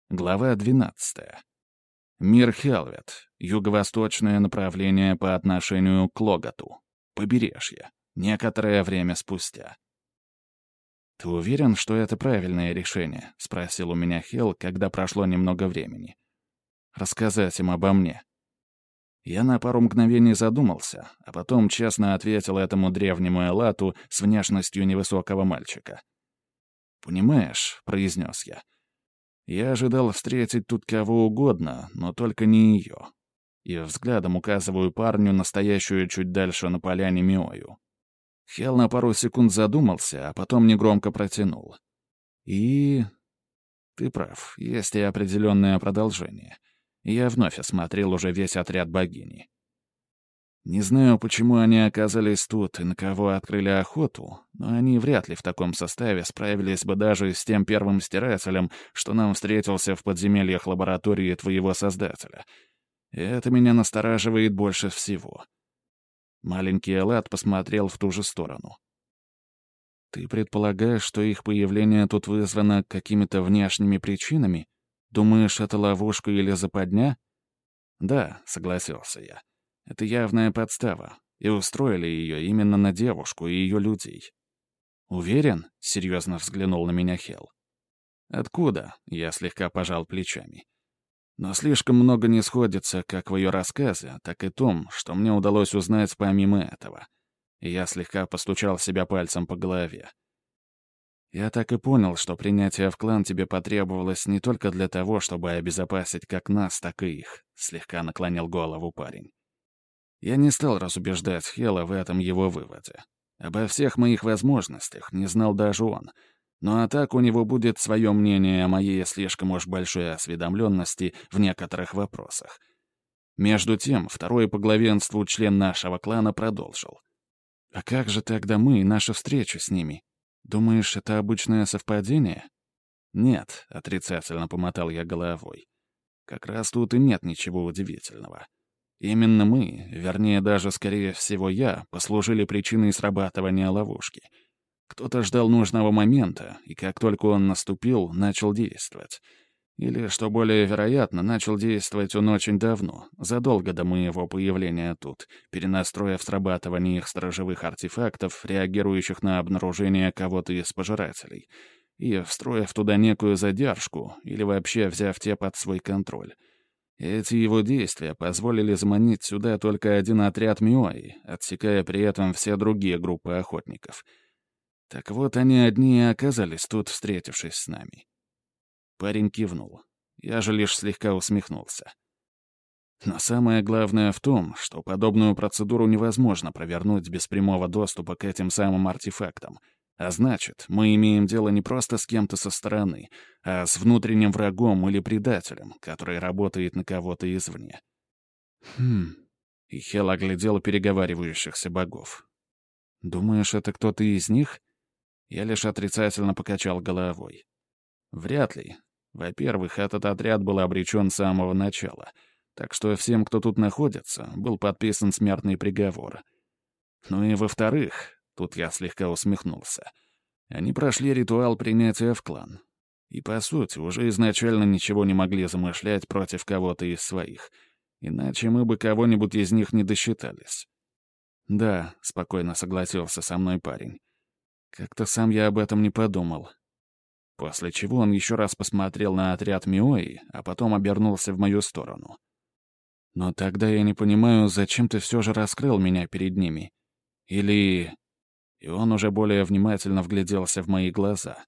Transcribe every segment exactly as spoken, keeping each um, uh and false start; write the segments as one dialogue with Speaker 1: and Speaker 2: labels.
Speaker 1: Глава двенадцатая. Мир Хелвет. Юго-восточное направление по отношению к Логоту. Побережье. Некоторое время спустя. «Ты уверен, что это правильное решение?» — спросил у меня Хел, когда прошло немного времени. «Рассказать им обо мне». Я на пару мгновений задумался, а потом честно ответил этому древнему Элату с внешностью невысокого мальчика. «Понимаешь», — произнес я, — «я ожидал встретить тут кого угодно, но только не ее». И взглядом указываю парню, настоящую чуть дальше на поляне Миою. Хел на пару секунд задумался, а потом негромко протянул. «И...» «Ты прав, есть и определенное продолжение». Я вновь осмотрел уже весь отряд богини. Не знаю, почему они оказались тут и на кого открыли охоту, но они вряд ли в таком составе справились бы даже с тем первым стирателем, что нам встретился в подземельях лаборатории твоего создателя. И это меня настораживает больше всего. Маленький Элат посмотрел в ту же сторону. «Ты предполагаешь, что их появление тут вызвано какими-то внешними причинами? Думаешь, это ловушка или западня?» «Да», — согласился я. «Это явная подстава, и устроили ее именно на девушку и ее людей». «Уверен?» — серьезно взглянул на меня Хел. «Откуда?» — я слегка пожал плечами. «Но слишком много не сходится как в ее рассказе, так и том, что мне удалось узнать помимо этого». И я слегка постучал себя пальцем по голове. «Я так и понял, что принятие в клан тебе потребовалось не только для того, чтобы обезопасить как нас, так и их», — слегка наклонил голову парень. Я не стал разубеждать Хела в этом его выводе. Обо всех моих возможностях не знал даже он. Ну а так у него будет свое мнение о моей слишком уж большой осведомленности в некоторых вопросах. Между тем, второй по главенству член нашего клана продолжил. «А как же тогда мы и наша встреча с ними? Думаешь, это обычное совпадение?» «Нет», — отрицательно помотал я головой. «Как раз тут и нет ничего удивительного. Именно мы, вернее, даже, скорее всего, я, послужили причиной срабатывания ловушки. Кто-то ждал нужного момента, и как только он наступил, начал действовать. Или, что более вероятно, начал действовать он очень давно, задолго до моего появления тут, перенастроив срабатывание их сторожевых артефактов, реагирующих на обнаружение кого-то из пожирателей, и встроив туда некую задержку, или вообще взяв те под свой контроль. Эти его действия позволили заманить сюда только один отряд Миои, отсекая при этом все другие группы охотников. Так вот, они одни и оказались тут, встретившись с нами. Парень кивнул. Я же лишь слегка усмехнулся. Но самое главное в том, что подобную процедуру невозможно провернуть без прямого доступа к этим самым артефактам. А значит, мы имеем дело не просто с кем-то со стороны, а с внутренним врагом или предателем, который работает на кого-то извне. Хм. И Хел оглядел переговаривающихся богов. «Думаешь, это кто-то из них?» Я лишь отрицательно покачал головой. «Вряд ли. Во-первых, этот отряд был обречен с самого начала, так что всем, кто тут находится, был подписан смертный приговор. Ну и во-вторых, тут я слегка усмехнулся, они прошли ритуал принятия в клан. И, по сути, уже изначально ничего не могли замышлять против кого-то из своих, иначе мы бы кого-нибудь из них не досчитались». «Да», — спокойно согласился со мной парень. «Как-то сам я об этом не подумал». После чего он еще раз посмотрел на отряд Миои, а потом обернулся в мою сторону. «Но тогда я не понимаю, зачем ты все же раскрыл меня перед ними? Или...» И он уже более внимательно вгляделся в мои глаза.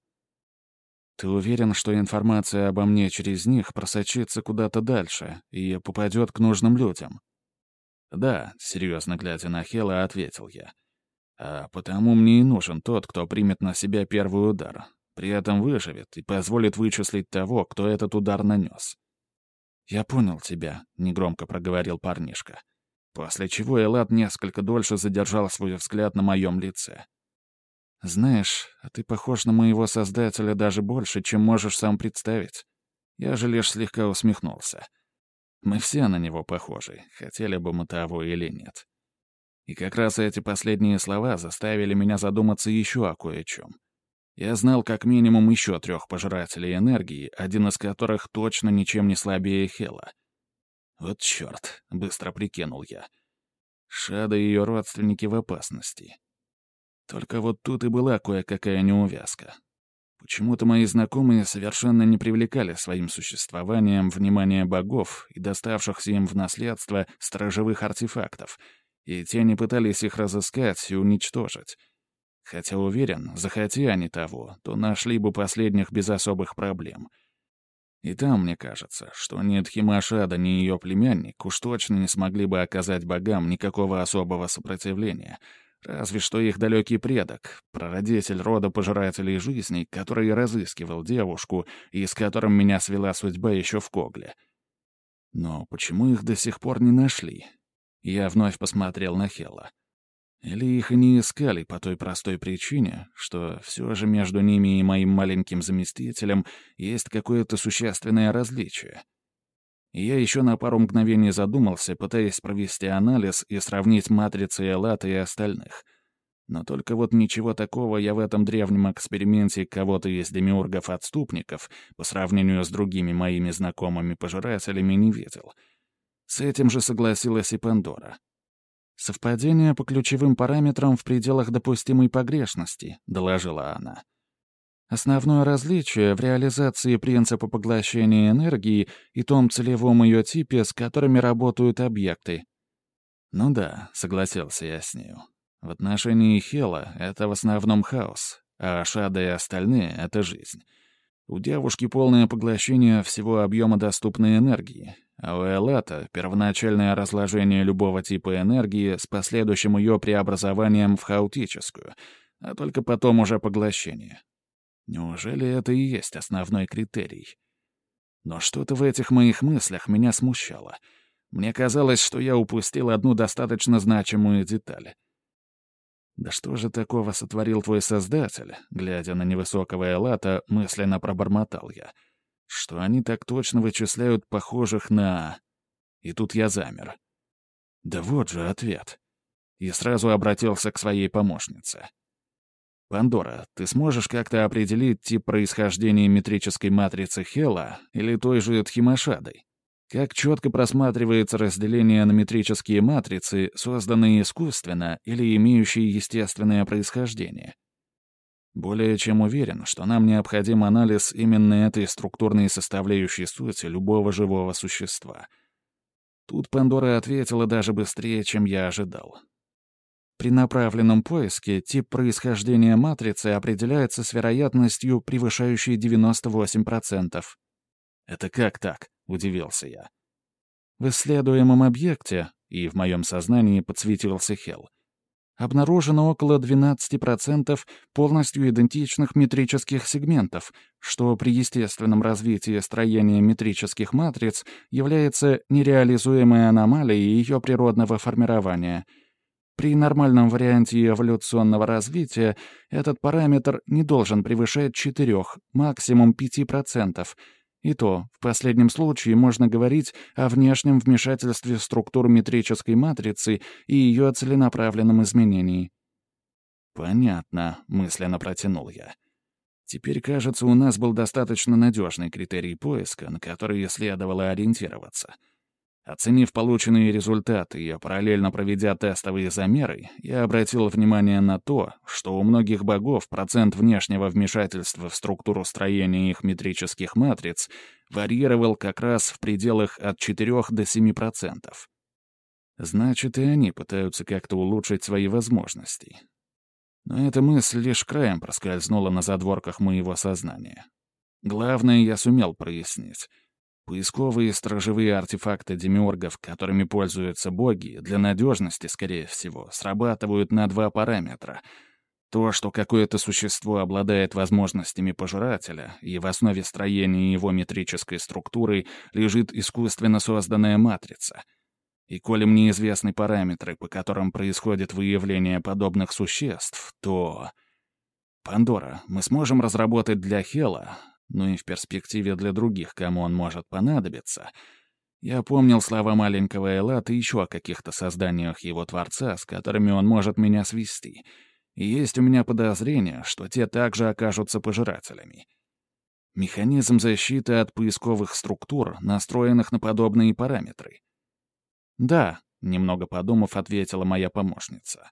Speaker 1: «Ты уверен, что информация обо мне через них просочится куда-то дальше и попадет к нужным людям?» «Да», — серьезно глядя на Хела, ответил я. «А потому мне и нужен тот, кто примет на себя первый удар. При этом выживет и позволит вычислить того, кто этот удар нанес». «Я понял тебя», — негромко проговорил парнишка. После чего Элат несколько дольше задержал свой взгляд на моем лице. «Знаешь, а ты похож на моего создателя даже больше, чем можешь сам представить». Я же лишь слегка усмехнулся. Мы все на него похожи, хотели бы мы того или нет. И как раз эти последние слова заставили меня задуматься еще о кое-чем. Я знал как минимум еще трех пожирателей энергии, один из которых точно ничем не слабее Хела. Вот черт, быстро прикинул я. Шада и ее родственники в опасности. Только вот тут и была кое-какая неувязка. Почему-то мои знакомые совершенно не привлекали своим существованием внимания богов и доставшихся им в наследство сторожевых артефактов, и те не пытались их разыскать и уничтожить. Хотя уверен, захоти они того, то нашли бы последних без особых проблем. И там, мне кажется, что ни Дхимашада, ни ее племянник уж точно не смогли бы оказать богам никакого особого сопротивления — разве что их далекий предок, прародитель рода пожирателей жизней, который разыскивал девушку и с которым меня свела судьба еще в Когле. Но почему их до сих пор не нашли? Я вновь посмотрел на Хела. Или их и не искали по той простой причине, что все же между ними и моим маленьким заместителем есть какое-то существенное различие. И я еще на пару мгновений задумался, пытаясь провести анализ и сравнить матрицы Эллата и остальных. Но только вот ничего такого я в этом древнем эксперименте кого-то из демиургов-отступников по сравнению с другими моими знакомыми пожирателями не видел. С этим же согласилась и Пандора. «Совпадение по ключевым параметрам в пределах допустимой погрешности», — доложила она. Основное различие в реализации принципа поглощения энергии и том целевом ее типе, с которыми работают объекты. Ну да, согласился я с нею. В отношении Хела это в основном хаос, а Шада и остальные — это жизнь. У девушки полное поглощение всего объема доступной энергии, а у Эллата — первоначальное разложение любого типа энергии с последующим ее преобразованием в хаотическую, а только потом уже поглощение. Неужели это и есть основной критерий? Но что-то в этих моих мыслях меня смущало. Мне казалось, что я упустил одну достаточно значимую деталь. «Да что же такого сотворил твой создатель?» Глядя на невысокого Эллата, мысленно пробормотал я. «Что они так точно вычисляют похожих на...» И тут я замер. Да вот же ответ. И сразу обратился к своей помощнице. «Пандора, ты сможешь как-то определить тип происхождения метрической матрицы Хела или той же Дхимашады? Как четко просматривается разделение на метрические матрицы, созданные искусственно или имеющие естественное происхождение?» Более чем уверен, что нам необходим анализ именно этой структурной составляющей сути любого живого существа. Тут Пандора ответила даже быстрее, чем я ожидал. При направленном поиске тип происхождения матрицы определяется с вероятностью, превышающей девяносто восемь процентов. «Это как так?» — удивился я. В исследуемом объекте, и в моем сознании подсветился Хел, обнаружено около двенадцати процентов полностью идентичных метрических сегментов, что при естественном развитии строения метрических матриц является нереализуемой аномалией ее природного формирования — при нормальном варианте эволюционного развития этот параметр не должен превышать четырёх, максимум пяти процентов. И то, в последнем случае можно говорить о внешнем вмешательстве в структуру метрической матрицы и ее целенаправленном изменении. «Понятно», — мысленно протянул я. «Теперь, кажется, у нас был достаточно надежный критерий поиска, на который следовало ориентироваться». Оценив полученные результаты и параллельно проведя тестовые замеры, я обратил внимание на то, что у многих богов процент внешнего вмешательства в структуру строения их метрических матриц варьировал как раз в пределах от четырёх до семи процентов. Значит, и они пытаются как-то улучшить свои возможности. Но эта мысль лишь краем проскользнула на задворках моего сознания. Главное я сумел прояснить. Поисковые стражевые артефакты демиургов, которыми пользуются боги, для надежности, скорее всего, срабатывают на два параметра. То, что какое-то существо обладает возможностями пожирателя, и в основе строения его метрической структуры лежит искусственно созданная матрица. И коли мне известны параметры, по которым происходит выявление подобных существ, то... Пандора, мы сможем разработать для Хела... ну и в перспективе для других, кому он может понадобиться. Я помнил слова маленького Эллата еще о каких-то созданиях его Творца, с которыми он может меня свести. И есть у меня подозрение, что те также окажутся пожирателями. Механизм защиты от поисковых структур, настроенных на подобные параметры. «Да», — немного подумав, ответила моя помощница.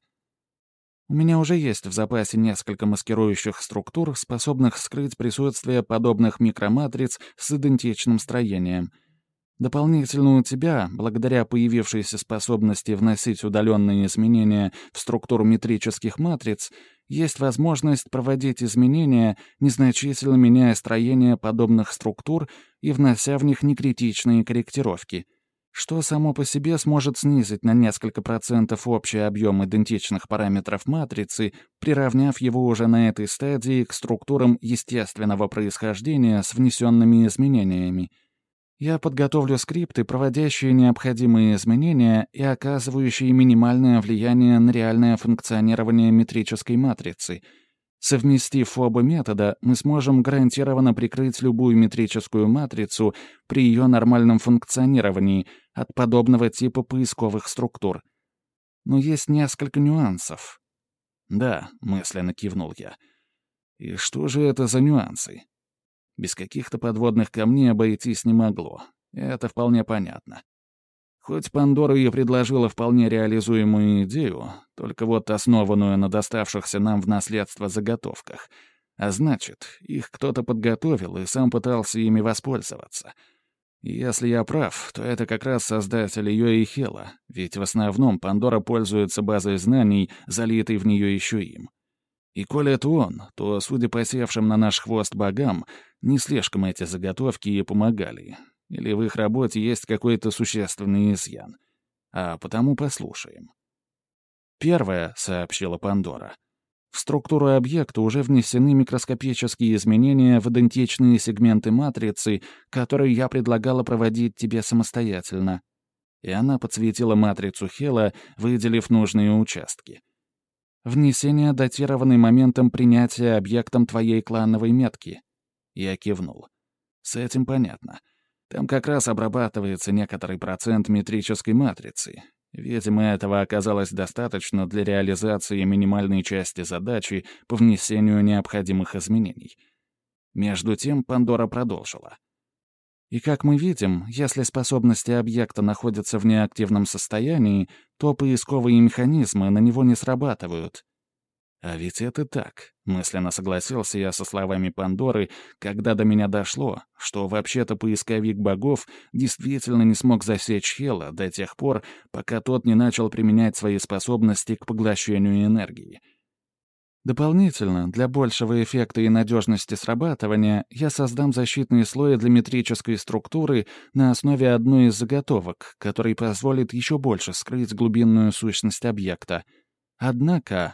Speaker 1: «У меня уже есть в запасе несколько маскирующих структур, способных скрыть присутствие подобных микроматриц с идентичным строением. Дополнительно у тебя, благодаря появившейся способности вносить удаленные изменения в структуру метрических матриц, есть возможность проводить изменения, незначительно меняя строение подобных структур и внося в них некритичные корректировки, что само по себе сможет снизить на несколько процентов общий объем идентичных параметров матрицы, приравняв его уже на этой стадии к структурам естественного происхождения с внесенными изменениями. Я подготовлю скрипты, проводящие необходимые изменения и оказывающие минимальное влияние на реальное функционирование метрической матрицы. Совместив оба метода, мы сможем гарантированно прикрыть любую метрическую матрицу при ее нормальном функционировании от подобного типа поисковых структур. Но есть несколько нюансов. «Да», — мысленно кивнул я. «И что же это за нюансы?» Без каких-то подводных камней обойтись не могло. Это вполне понятно. Хоть Пандора и предложила вполне реализуемую идею, только вот основанную на доставшихся нам в наследство заготовках, а значит, их кто-то подготовил и сам пытался ими воспользоваться. И если я прав, то это как раз создатель ее и Хела, ведь в основном Пандора пользуется базой знаний, залитой в нее еще им. И коли это он, то, судя по севшим на наш хвост богам, не слишком эти заготовки и помогали. Или в их работе есть какой-то существенный изъян. А потому послушаем. «Первое», — сообщила Пандора. «В структуру объекта уже внесены микроскопические изменения в идентичные сегменты матрицы, которые я предлагала проводить тебе самостоятельно». И она подсветила матрицу Хела, выделив нужные участки. «Внесение, датированное моментом принятия объектом твоей клановой метки». Я кивнул. «С этим понятно. Там как раз обрабатывается некоторый процент метрической матрицы. Видимо, этого оказалось достаточно для реализации минимальной части задачи по внесению необходимых изменений». Между тем Пандора продолжила. «И как мы видим, если способности объекта находятся в неактивном состоянии, то поисковые механизмы на него не срабатывают». «А ведь это так», — мысленно согласился я со словами Пандоры, когда до меня дошло, что вообще-то поисковик богов действительно не смог засечь Хела до тех пор, пока тот не начал применять свои способности к поглощению энергии. Дополнительно, для большего эффекта и надежности срабатывания, я создам защитный слой для метрической структуры на основе одной из заготовок, который позволит еще больше скрыть глубинную сущность объекта. Однако...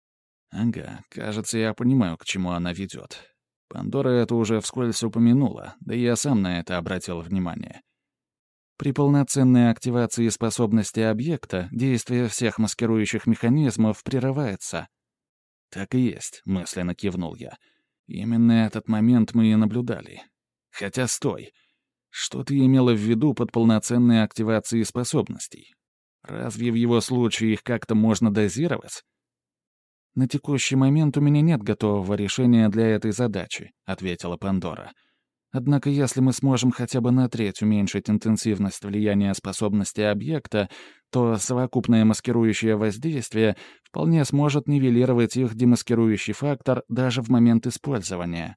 Speaker 1: Ага, кажется, я понимаю, к чему она ведет. Пандора это уже вскользь упомянула, да и я сам на это обратил внимание. При полноценной активации способности объекта действие всех маскирующих механизмов прерывается. «Так и есть», — мысленно кивнул я. «Именно этот момент мы и наблюдали. Хотя стой. Что ты имела в виду под полноценной активацией способностей? Разве в его случае их как-то можно дозировать?» «На текущий момент у меня нет готового решения для этой задачи», — ответила Пандора. «Однако если мы сможем хотя бы на треть уменьшить интенсивность влияния способности объекта, то совокупное маскирующее воздействие вполне сможет нивелировать их демаскирующий фактор даже в момент использования».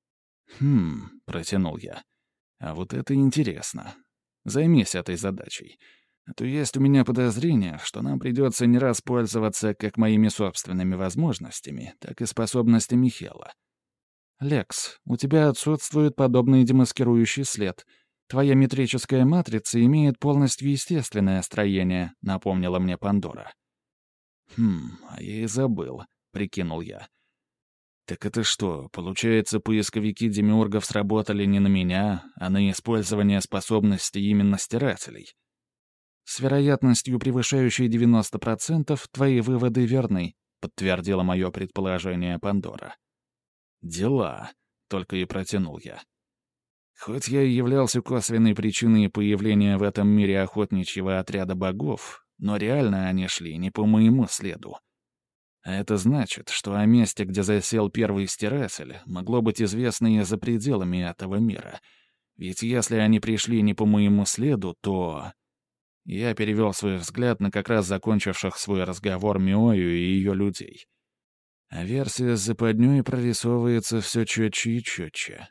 Speaker 1: «Хм», — протянул я. «А вот это интересно. Займись этой задачей. А то есть у меня подозрение, что нам придется не раз пользоваться как моими собственными возможностями, так и способностями Хела». «Лекс, у тебя отсутствует подобный демаскирующий след. Твоя метрическая матрица имеет полностью естественное строение», — напомнила мне Пандора. «Хм, а я и забыл», — прикинул я. «Так это что, получается, поисковики демиургов сработали не на меня, а на использование способностей именно стирателей?» «С вероятностью, превышающей девяносто процентов, твои выводы верны», — подтвердила мое предположение Пандора. «Дела», — только и протянул я. Хоть я и являлся косвенной причиной появления в этом мире охотничьего отряда богов, но реально они шли не по моему следу. А это значит, что о месте, где засел первый стиратель, могло быть известно и за пределами этого мира. Ведь если они пришли не по моему следу, то... Я перевел свой взгляд на как раз закончивших свой разговор Миою и ее людей. А версия с западней прорисовывается все четче и четче.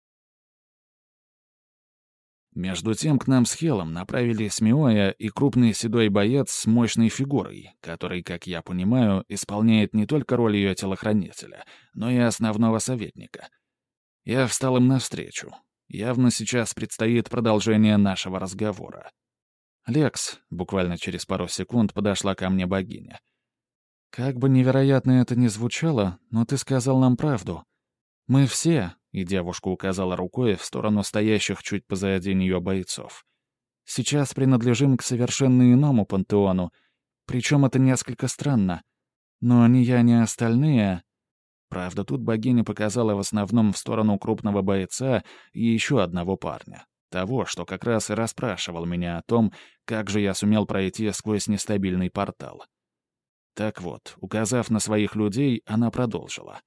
Speaker 1: Между тем к нам с Хелом направились Миоя и крупный седой боец с мощной фигурой, который, как я понимаю, исполняет не только роль ее телохранителя, но и основного советника. Я встал им навстречу. Явно сейчас предстоит продолжение нашего разговора. «Лекс», — буквально через пару секунд подошла ко мне богиня. «Как бы невероятно это ни звучало, но ты сказал нам правду. Мы все, — и девушка указала рукой в сторону стоящих чуть позади нее бойцов, — сейчас принадлежим к совершенно иному пантеону, причем это несколько странно. Но ни я, ни остальные...» Правда, тут богиня показала в основном в сторону крупного бойца и еще одного парня. Того, что как раз и расспрашивал меня о том, как же я сумел пройти сквозь нестабильный портал. Так вот, указав на своих людей, она продолжила.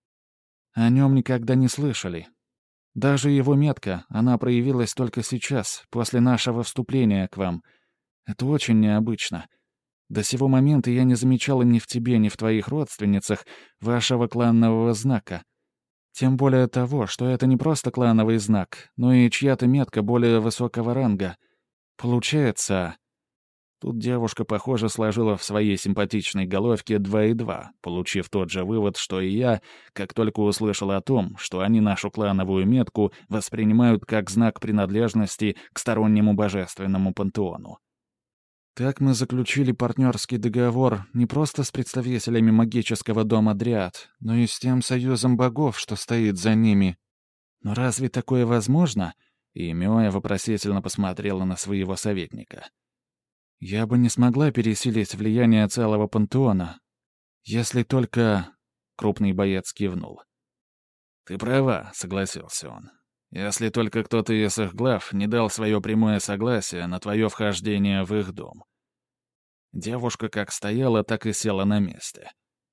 Speaker 1: О нем никогда не слышали. Даже его метка, она проявилась только сейчас, после нашего вступления к вам. Это очень необычно. До сего момента я не замечала ни в тебе, ни в твоих родственницах вашего кланового знака. Тем более того, что это не просто клановый знак, но и чья-то метка более высокого ранга. Получается... Тут девушка, похоже, сложила в своей симпатичной головке два и два, получив тот же вывод, что и я, как только услышал о том, что они нашу клановую метку воспринимают как знак принадлежности к стороннему божественному пантеону. Так мы заключили партнерский договор не просто с представителями магического дома Дриад, но и с тем союзом богов, что стоит за ними. Но разве такое возможно? И Миоя вопросительно посмотрела на своего советника. Я бы не смогла пересилить влияние целого пантеона, если только... Крупный боец кивнул. «Ты права», — согласился он. «Если только кто-то из их глав не дал свое прямое согласие на твое вхождение в их дом». Девушка как стояла, так и села на месте.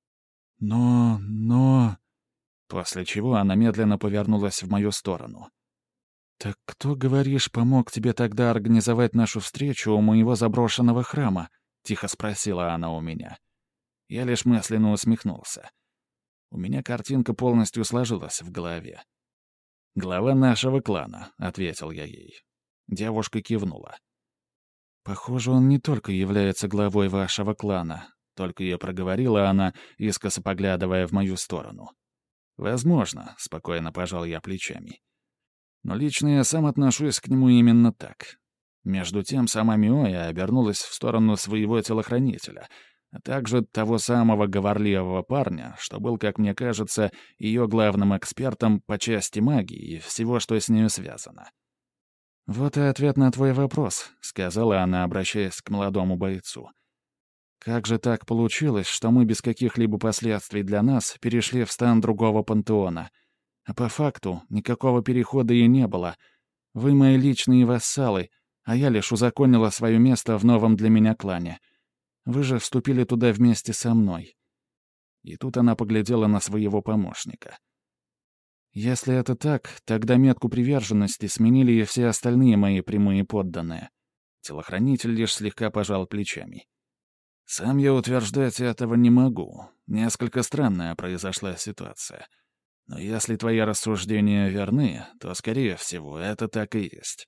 Speaker 1: «Но... но...» После чего она медленно повернулась в мою сторону. «Так кто, говоришь, помог тебе тогда организовать нашу встречу у моего заброшенного храма?» — тихо спросила она у меня. Я лишь мысленно усмехнулся. У меня картинка полностью сложилась в голове. «Глава нашего клана», — ответил я ей. Девушка кивнула. «Похоже, он не только является главой вашего клана», — только и проговорила она, искоса поглядывая в мою сторону. «Возможно», — спокойно пожал я плечами. «Но лично я сам отношусь к нему именно так». Между тем сама Миоя обернулась в сторону своего телохранителя, а также того самого говорливого парня, что был, как мне кажется, ее главным экспертом по части магии и всего, что с нею связано. «Вот и ответ на твой вопрос», — сказала она, обращаясь к молодому бойцу. «Как же так получилось, что мы без каких-либо последствий для нас перешли в стан другого пантеона? А по факту никакого перехода и не было. Вы мои личные вассалы, а я лишь узаконила свое место в новом для меня клане. Вы же вступили туда вместе со мной». И тут она поглядела на своего помощника. «Если это так, тогда метку приверженности сменили и все остальные мои прямые подданные». Телохранитель лишь слегка пожал плечами. «Сам я утверждать этого не могу. Несколько странная произошла ситуация. Но если твои рассуждения верны, то, скорее всего, это так и есть».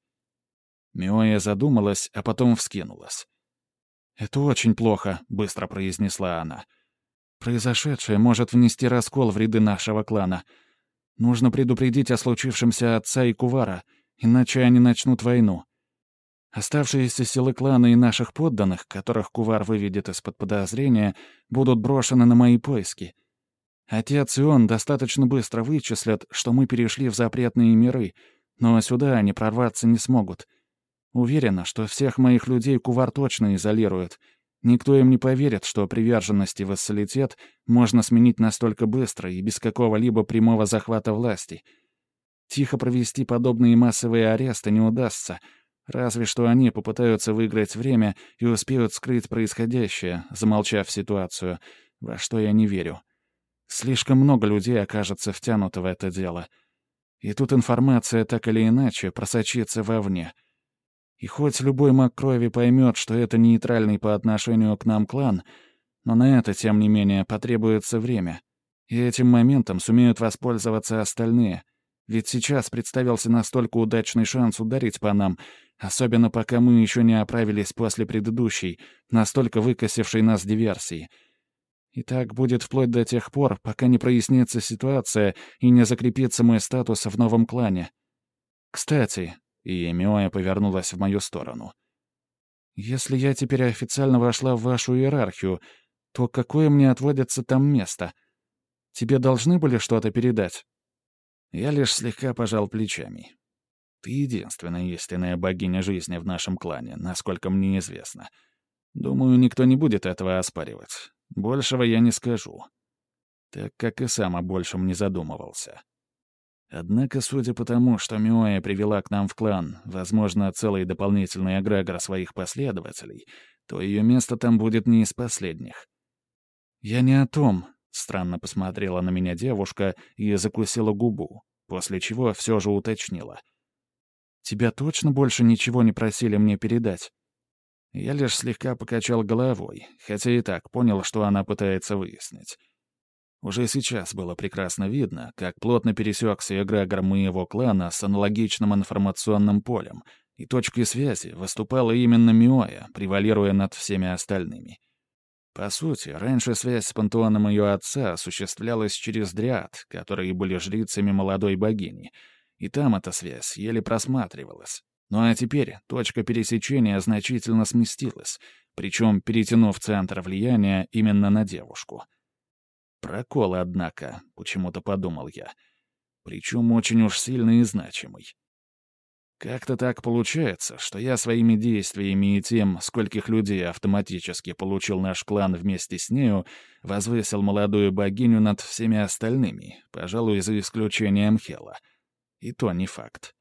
Speaker 1: Миоя задумалась, а потом вскинулась. «Это очень плохо», — быстро произнесла она. «Произошедшее может внести раскол в ряды нашего клана. Нужно предупредить о случившемся отца и Кувара, иначе они начнут войну. Оставшиеся силы клана и наших подданных, которых Кувар выведет из-под подозрения, будут брошены на мои поиски. Отец и он достаточно быстро вычислят, что мы перешли в запретные миры, но сюда они прорваться не смогут. Уверена, что всех моих людей Кувар точно изолирует. Никто им не поверит, что приверженность и вассалитет можно сменить настолько быстро и без какого-либо прямого захвата власти. Тихо провести подобные массовые аресты не удастся, разве что они попытаются выиграть время и успеют скрыть происходящее, замолчав ситуацию. во что я не верю. Слишком много людей окажется втянуто в это дело. И тут информация так или иначе просочится вовне. И хоть любой маг крови поймет, что это нейтральный по отношению к нам клан, но на это, тем не менее, потребуется время. И этим моментом сумеют воспользоваться остальные. Ведь сейчас представился настолько удачный шанс ударить по нам, особенно пока мы еще не оправились после предыдущей, настолько выкосившей нас диверсии. И так будет вплоть до тех пор, пока не прояснится ситуация и не закрепится мой статус в новом клане. Кстати, и Миоя повернулась в мою сторону. Если я теперь официально вошла в вашу иерархию, то какое мне отводится там место? Тебе должны были что-то передать? Я лишь слегка пожал плечами. Ты единственная истинная богиня жизни в нашем клане, насколько мне известно. Думаю, никто не будет этого оспаривать. Большего я не скажу. Так как и сам о большем не задумывался. Однако, судя по тому, что Миоя привела к нам в клан, возможно, целый дополнительный эгрегор своих последователей, то ее место там будет не из последних. «Я не о том», — странно посмотрела на меня девушка и закусила губу, после чего все же уточнила. «Тебя точно больше ничего не просили мне передать?» Я лишь слегка покачал головой, хотя и так понял, что она пытается выяснить. Уже сейчас было прекрасно видно, как плотно пересекся эгрегор моего клана с аналогичным информационным полем, и точкой связи выступала именно Миоя, превалируя над всеми остальными. По сути, раньше связь с пантеоном ее отца осуществлялась через дриад, которые были жрицами молодой богини, и там эта связь еле просматривалась. Ну а теперь точка пересечения значительно сместилась, причем перетянув центр влияния именно на девушку. Прокол, однако, почему-то подумал я. Причем очень уж сильный и значимый. Как-то так получается, что я своими действиями и тем, скольких людей автоматически получил наш клан вместе с нею, возвысил молодую богиню над всеми остальными, пожалуй, за исключением Хела. И то не факт.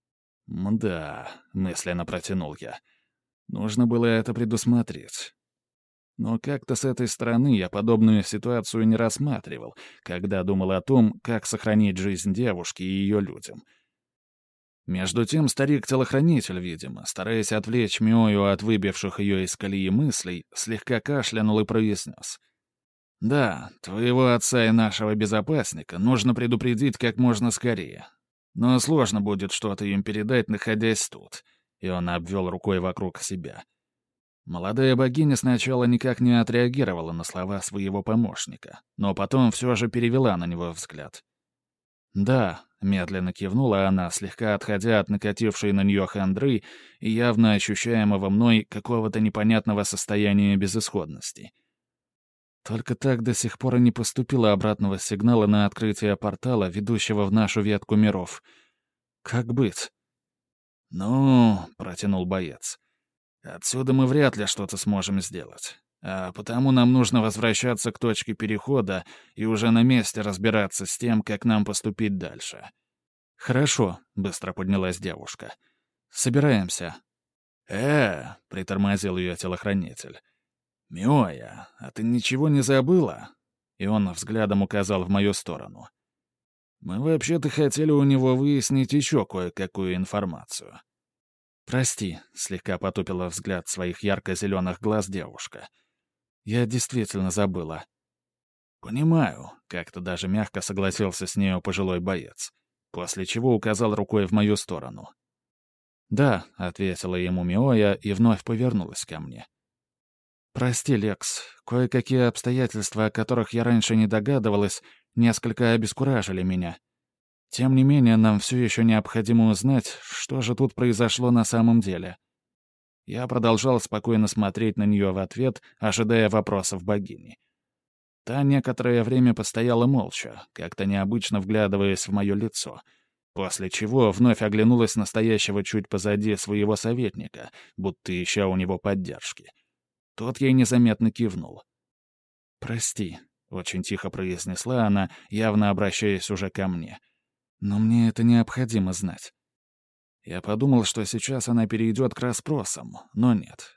Speaker 1: «Мда», — мысленно протянул я. «Нужно было это предусмотреть». Но как-то с этой стороны я подобную ситуацию не рассматривал, когда думал о том, как сохранить жизнь девушки и ее людям. Между тем старик-телохранитель, видимо, стараясь отвлечь Миою от выбивших ее из колеи мыслей, слегка кашлянул и произнес. «Да, твоего отца и нашего безопасника нужно предупредить как можно скорее. Но сложно будет что-то им передать, находясь тут». И он обвел рукой вокруг себя. Молодая богиня сначала никак не отреагировала на слова своего помощника, но потом все же перевела на него взгляд. «Да», — медленно кивнула она, слегка отходя от накатившей на нее хандры и явно ощущаемого мной какого-то непонятного состояния безысходности. Только так до сих пор и не поступило обратного сигнала на открытие портала, ведущего в нашу ветку миров. Как быть? «Ну», — протянул боец, — «отсюда мы вряд ли что-то сможем сделать. А потому нам нужно возвращаться к точке перехода и уже на месте разбираться с тем, как нам поступить дальше». «Хорошо», — быстро поднялась девушка. «Собираемся». «Э», — притормозил ее телохранитель. «Миоя, а ты ничего не забыла?» И он взглядом указал в мою сторону. «Мы вообще-то хотели у него выяснить еще кое-какую информацию». «Прости», — слегка потупила взгляд своих ярко-зеленых глаз девушка. «Я действительно забыла». «Понимаю», — как-то даже мягко согласился с нею пожилой боец, после чего указал рукой в мою сторону. «Да», — ответила ему Миоя и вновь повернулась ко мне. «Прости, Лекс, кое-какие обстоятельства, о которых я раньше не догадывалась, несколько обескуражили меня. Тем не менее, нам все еще необходимо узнать, что же тут произошло на самом деле». Я продолжал спокойно смотреть на нее в ответ, ожидая вопросов богини. Та некоторое время постояла молча, как-то необычно вглядываясь в мое лицо, после чего вновь оглянулась на стоящего чуть позади своего советника, будто ища у него поддержки. Тот ей незаметно кивнул. «Прости», — очень тихо произнесла она, явно обращаясь уже ко мне. «Но мне это необходимо знать». Я подумал, что сейчас она перейдет к расспросам, но нет.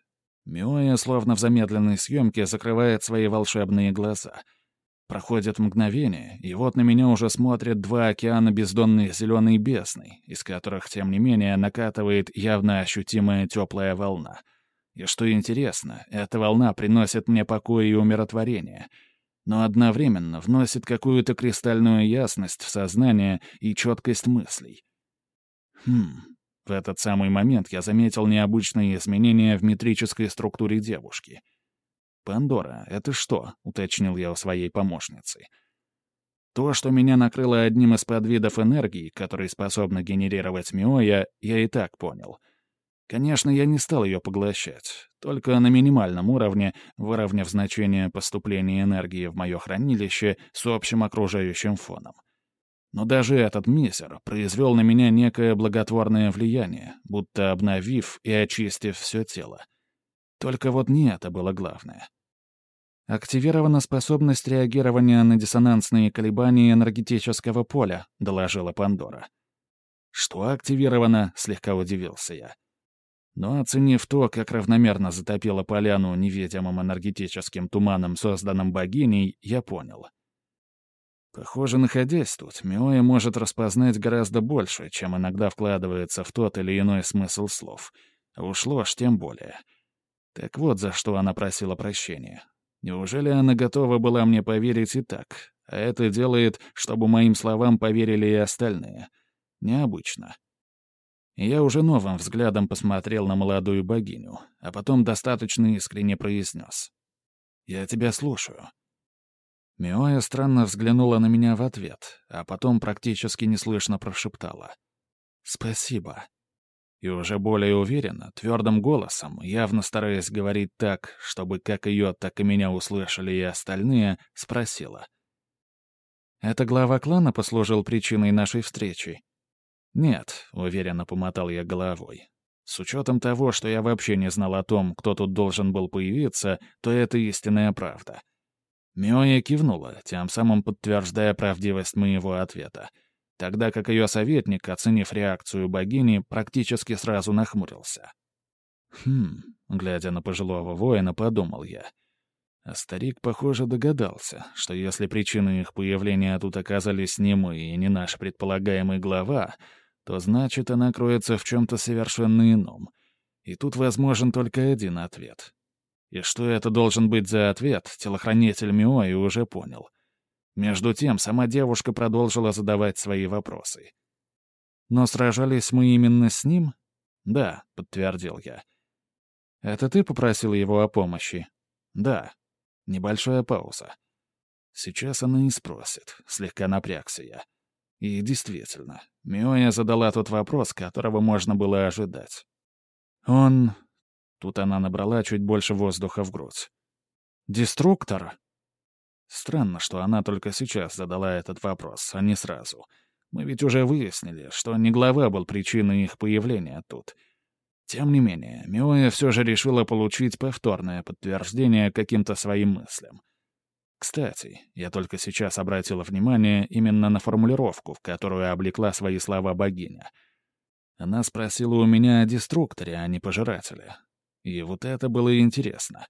Speaker 1: Миоя, словно в замедленной съемке, закрывает свои волшебные глаза. Проходит мгновение, и вот на меня уже смотрят два океана бездонной зеленой бездны, из которых, тем не менее, накатывает явно ощутимая теплая волна. И что интересно, эта волна приносит мне покой и умиротворение, но одновременно вносит какую-то кристальную ясность в сознание и четкость мыслей. Хм... В этот самый момент я заметил необычные изменения в метрической структуре девушки. «Пандора, это что?» — уточнил я у своей помощницы. То, что меня накрыло одним из подвидов энергии, который способна генерировать Миоя, я и так понял. Конечно, я не стал ее поглощать, только на минимальном уровне, выровняв значение поступления энергии в мое хранилище с общим окружающим фоном. Но даже этот мизер произвел на меня некое благотворное влияние, будто обновив и очистив все тело. Только вот не это было главное. «Активирована способность реагирования на диссонансные колебания энергетического поля», — доложила Пандора. «Что активировано?» — слегка удивился я. Но, оценив то, как равномерно затопила поляну невидимым энергетическим туманом, созданным богиней, я понял. Похоже, находясь тут, Миоя может распознать гораздо больше, чем иногда вкладывается в тот или иной смысл слов. А уж ложь тем более. Так вот, за что она просила прощения. Неужели она готова была мне поверить и так? А это делает, чтобы моим словам поверили и остальные. Необычно. Я уже новым взглядом посмотрел на молодую богиню, а потом достаточно искренне произнес. «Я тебя слушаю». Миоя странно взглянула на меня в ответ, а потом практически неслышно прошептала. «Спасибо». И уже более уверенно, твердым голосом, явно стараясь говорить так, чтобы как ее, так и меня услышали и остальные, спросила. «Это глава клана послужил причиной нашей встречи?» «Нет», — уверенно помотал я головой. «С учетом того, что я вообще не знал о том, кто тут должен был появиться, то это истинная правда». Миоя кивнула, тем самым подтверждая правдивость моего ответа, тогда как ее советник, оценив реакцию богини, практически сразу нахмурился. «Хм...» — глядя на пожилого воина, подумал я. А старик, похоже, догадался, что если причиной их появления тут оказались не мы и не наш предполагаемый глава, то значит, она кроется в чем-то совершенно ином. И тут возможен только один ответ. И что это должен быть за ответ, телохранитель Миои уже понял. Между тем, сама девушка продолжила задавать свои вопросы. «Но сражались мы именно с ним?» «Да», — подтвердил я. «Это ты попросил его о помощи?» «Да». Небольшая пауза. Сейчас она и спросит, слегка напрягся я. И действительно, Миоя задала тот вопрос, которого можно было ожидать. «Он...» Тут она набрала чуть больше воздуха в грудь. «Деструктор?» Странно, что она только сейчас задала этот вопрос, а не сразу. Мы ведь уже выяснили, что не глава был причиной их появления тут. Тем не менее, Миоя все же решила получить повторное подтверждение каким-то своим мыслям. Кстати, я только сейчас обратила внимание именно на формулировку, в которую облекла свои слова богиня. Она спросила у меня о деструкторе, а не пожирателе. И вот это было интересно.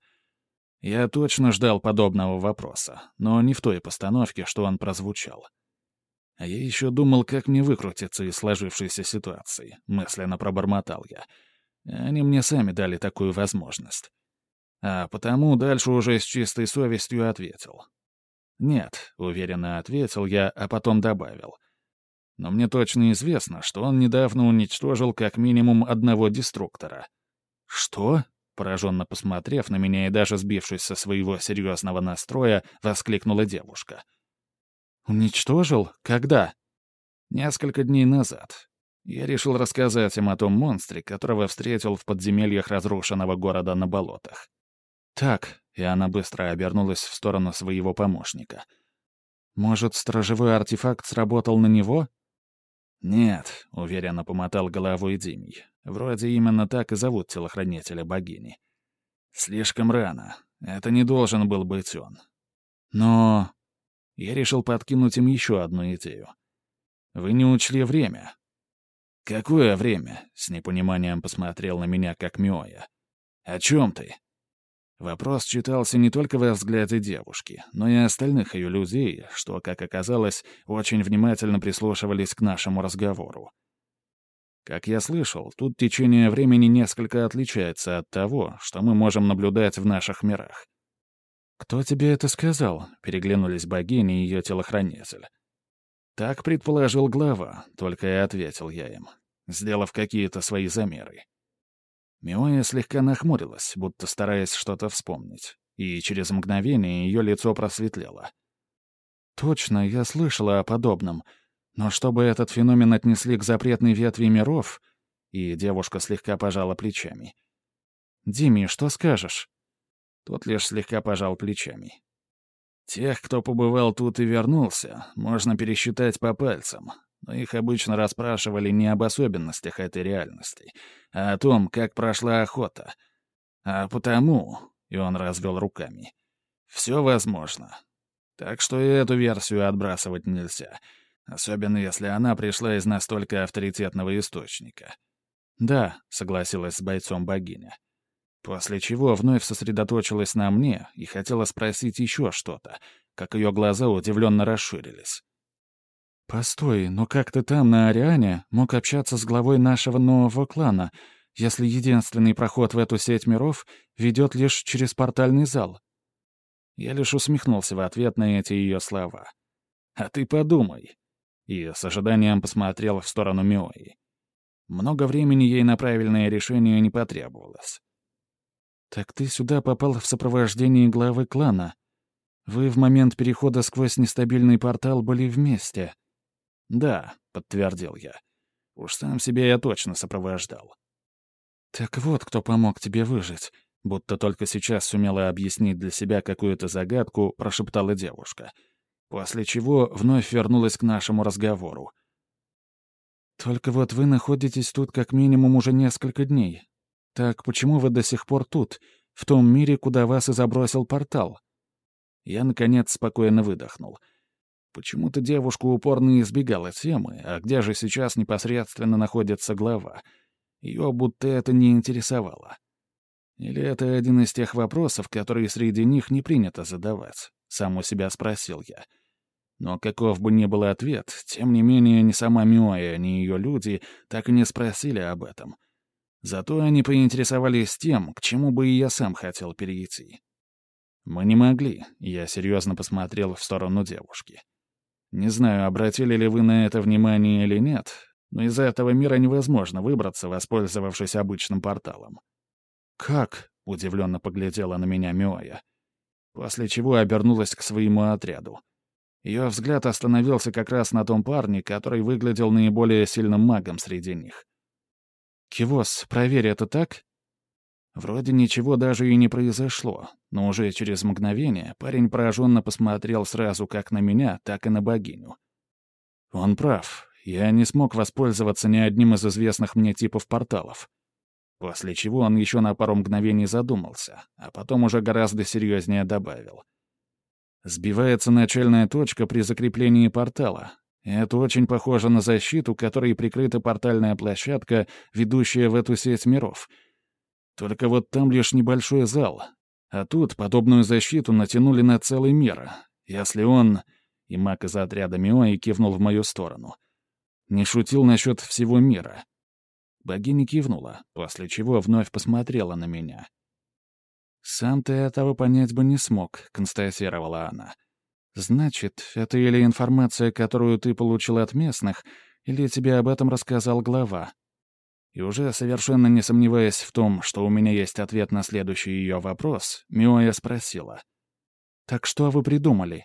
Speaker 1: Я точно ждал подобного вопроса, но не в той постановке, что он прозвучал. А я еще думал, как мне выкрутиться из сложившейся ситуации, мысленно пробормотал я. Они мне сами дали такую возможность. А потому дальше уже с чистой совестью ответил. «Нет», — уверенно ответил я, а потом добавил. «Но мне точно известно, что он недавно уничтожил как минимум одного деструктора». «Что?» — пораженно посмотрев на меня и даже сбившись со своего серьезного настроя, воскликнула девушка. «Уничтожил? Когда?» «Несколько дней назад. Я решил рассказать им о том монстре, которого встретил в подземельях разрушенного города на болотах. Так, и она быстро обернулась в сторону своего помощника. Может, стражевой артефакт сработал на него? Нет, уверенно помотал головой Димий. Вроде именно так и зовут телохранителя богини. Слишком рано. Это не должен был быть он. Но... Я решил подкинуть им еще одну идею. Вы не учли время. «Какое время?» — с непониманием посмотрел на меня, как Миоя. «О чем ты?» Вопрос читался не только во взгляде девушки, но и остальных ее людей, что, как оказалось, очень внимательно прислушивались к нашему разговору. Как я слышал, тут течение времени несколько отличается от того, что мы можем наблюдать в наших мирах. «Кто тебе это сказал?» — переглянулись богини и ее телохранитель. «Так предположил глава», — только и ответил я им, сделав какие-то свои замеры. Миоя слегка нахмурилась, будто стараясь что-то вспомнить, и через мгновение ее лицо просветлело. «Точно, я слышала о подобном, но чтобы этот феномен отнесли к запретной ветви миров...» И девушка слегка пожала плечами. «Дими, что скажешь?» Тот лишь слегка пожал плечами. «Тех, кто побывал тут и вернулся, можно пересчитать по пальцам, но их обычно расспрашивали не об особенностях этой реальности, а о том, как прошла охота. А потому, — и он развел руками, — все возможно. Так что и эту версию отбрасывать нельзя, особенно если она пришла из настолько авторитетного источника». «Да», — согласилась с бойцом богиня. После чего вновь сосредоточилась на мне и хотела спросить еще что-то, как ее глаза удивленно расширились. «Постой, но как ты там, на Ариане, мог общаться с главой нашего нового клана, если единственный проход в эту сеть миров ведет лишь через портальный зал?» Я лишь усмехнулся в ответ на эти ее слова. «А ты подумай!» И с ожиданием посмотрел в сторону Миои. Много времени ей на правильное решение не потребовалось. «Так ты сюда попал в сопровождении главы клана. Вы в момент перехода сквозь нестабильный портал были вместе». «Да», — подтвердил я. «Уж сам себя я точно сопровождал». «Так вот, кто помог тебе выжить», — будто только сейчас сумела объяснить для себя какую-то загадку, прошептала девушка. После чего вновь вернулась к нашему разговору. «Только вот вы находитесь тут как минимум уже несколько дней. Так почему вы до сих пор тут, в том мире, куда вас и забросил портал?» Я, наконец, спокойно выдохнул. Почему-то девушка упорно избегала темы, а где же сейчас непосредственно находится глава? Ее будто это не интересовало. Или это один из тех вопросов, которые среди них не принято задавать? Сам у себя спросил я. Но каков бы ни был ответ, тем не менее ни сама Миоя, ни ее люди так и не спросили об этом. Зато они поинтересовались тем, к чему бы и я сам хотел перейти. Мы не могли, я серьезно посмотрел в сторону девушки. Не знаю, обратили ли вы на это внимание или нет, но из этого мира невозможно выбраться, воспользовавшись обычным порталом. «Как?» — удивленно поглядела на меня Миоя. После чего обернулась к своему отряду. Ее взгляд остановился как раз на том парне, который выглядел наиболее сильным магом среди них. «Кивос, проверь, это так?» Вроде ничего даже и не произошло, но уже через мгновение парень пораженно посмотрел сразу как на меня, так и на богиню. Он прав, я не смог воспользоваться ни одним из известных мне типов порталов. После чего он еще на пару мгновений задумался, а потом уже гораздо серьезнее добавил. Сбивается начальная точка при закреплении портала. И это очень похоже на защиту, которой прикрыта портальная площадка, ведущая в эту сеть миров. Только вот там лишь небольшой зал. А тут подобную защиту натянули на целый мир. Если он... И маг из отряда Миои кивнул в мою сторону. Не шутил насчет всего мира. Богиня кивнула, после чего вновь посмотрела на меня. «Сам ты этого понять бы не смог», — констатировала она. «Значит, это или информация, которую ты получил от местных, или тебе об этом рассказал глава?» И уже совершенно не сомневаясь в том, что у меня есть ответ на следующий ее вопрос, Миоя спросила. «Так что вы придумали?»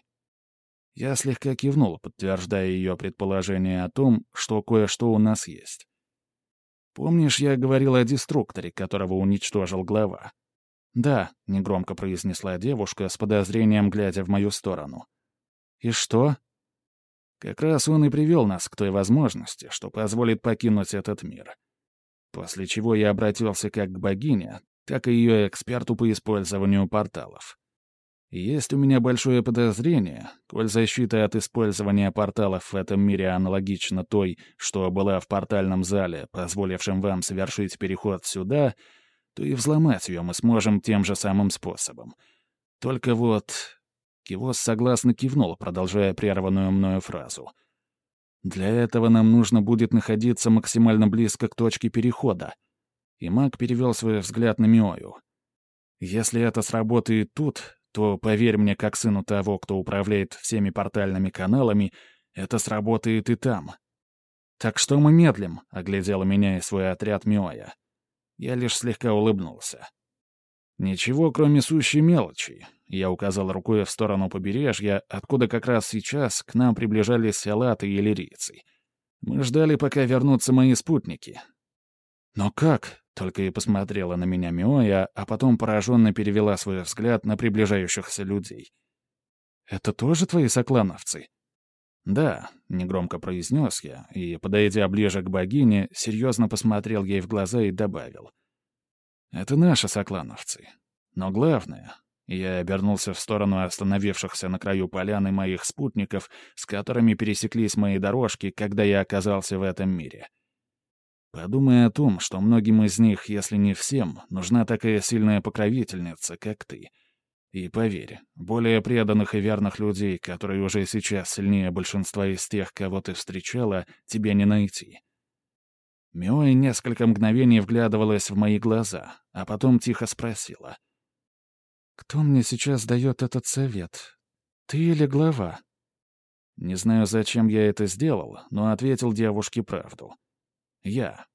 Speaker 1: Я слегка кивнул, подтверждая ее предположение о том, что кое-что у нас есть. «Помнишь, я говорил о деструкторе, которого уничтожил глава?» «Да», — негромко произнесла девушка, с подозрением глядя в мою сторону. «И что?» «Как раз он и привел нас к той возможности, что позволит покинуть этот мир. После чего я обратился как к богине, так и ее эксперту по использованию порталов. И есть у меня большое подозрение, коль защита от использования порталов в этом мире аналогична той, что была в портальном зале, позволившем вам совершить переход сюда, то и взломать ее мы сможем тем же самым способом. Только вот...» Кивос согласно кивнул, продолжая прерванную мною фразу. «Для этого нам нужно будет находиться максимально близко к точке перехода». И маг перевел свой взгляд на Миою. «Если это сработает тут, то, поверь мне, как сыну того, кто управляет всеми портальными каналами, это сработает и там. Так что мы медлим», — оглядела меня и свой отряд Миоя. Я лишь слегка улыбнулся. «Ничего, кроме сущей мелочи». Я указал рукой в сторону побережья, откуда как раз сейчас к нам приближались сиалаты и иллирийцы. Мы ждали, пока вернутся мои спутники. «Но как?» — только и посмотрела на меня Миоя, а потом пораженно перевела свой взгляд на приближающихся людей. «Это тоже твои соклановцы?» «Да», — негромко произнес я, и, подойдя ближе к богине, серьезно посмотрел ей в глаза и добавил. «Это наши соклановцы. Но главное...» Я обернулся в сторону остановившихся на краю поляны моих спутников, с которыми пересеклись мои дорожки, когда я оказался в этом мире. «Подумай о том, что многим из них, если не всем, нужна такая сильная покровительница, как ты. И поверь, более преданных и верных людей, которые уже сейчас сильнее большинства из тех, кого ты встречала, тебе не найти». Миоя несколько мгновений вглядывалась в мои глаза, а потом тихо спросила. «Кто мне сейчас дает этот совет? Ты или глава?» Не знаю, зачем я это сделал, но ответил девушке правду. «Я».